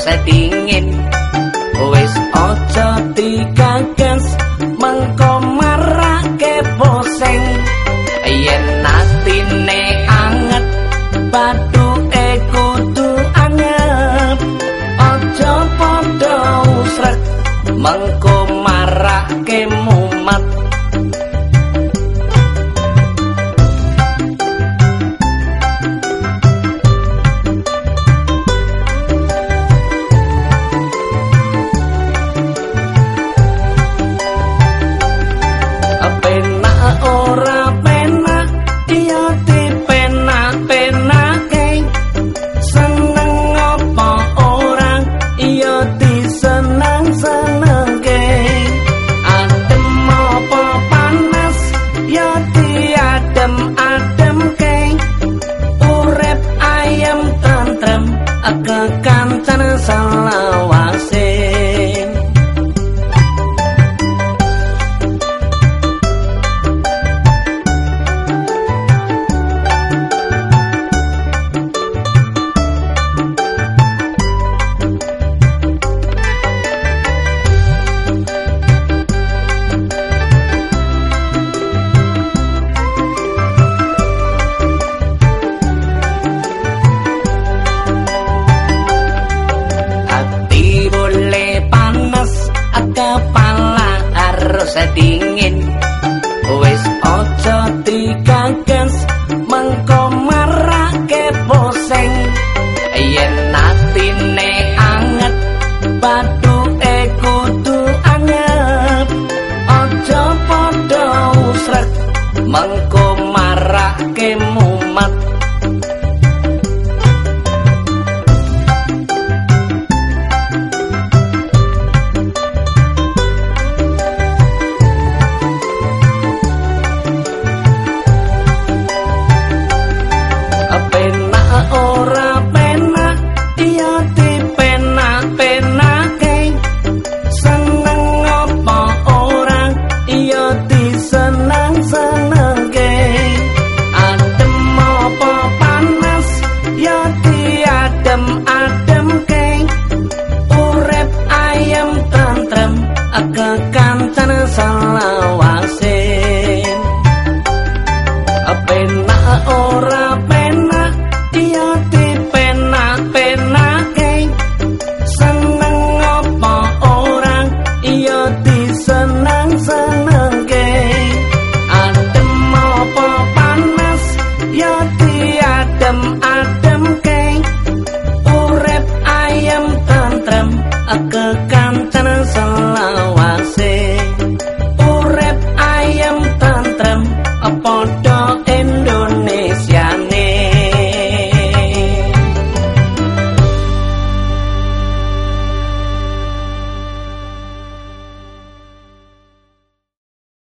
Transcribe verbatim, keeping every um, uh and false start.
dingin wis aja digagas mengko marake poseng yen atine anget bathuke kudu anget aja padha usrek mengko marake mumet ora penak iya dipenak-penake seneng apa orang iya diseneng-senengke adem apa panas ya diadem-ademke urip ayem tentrem kekancan selawase kepala harus dingin wis aja digagas mengko marake poseng yen atine anget bathuke kudu anget aja padha usrek mengko marake mumet ora penak iya dipenak-penake seneng apa orang iya diseneng-senengke adem apa panas ya diadem-ademke urip ayem tentrem kekancan selawase penak ora penak iya dipenak-penake seneng apa orang iya diseneng-senengke adem apa panas ya diadem-ademke urip ayem tentrem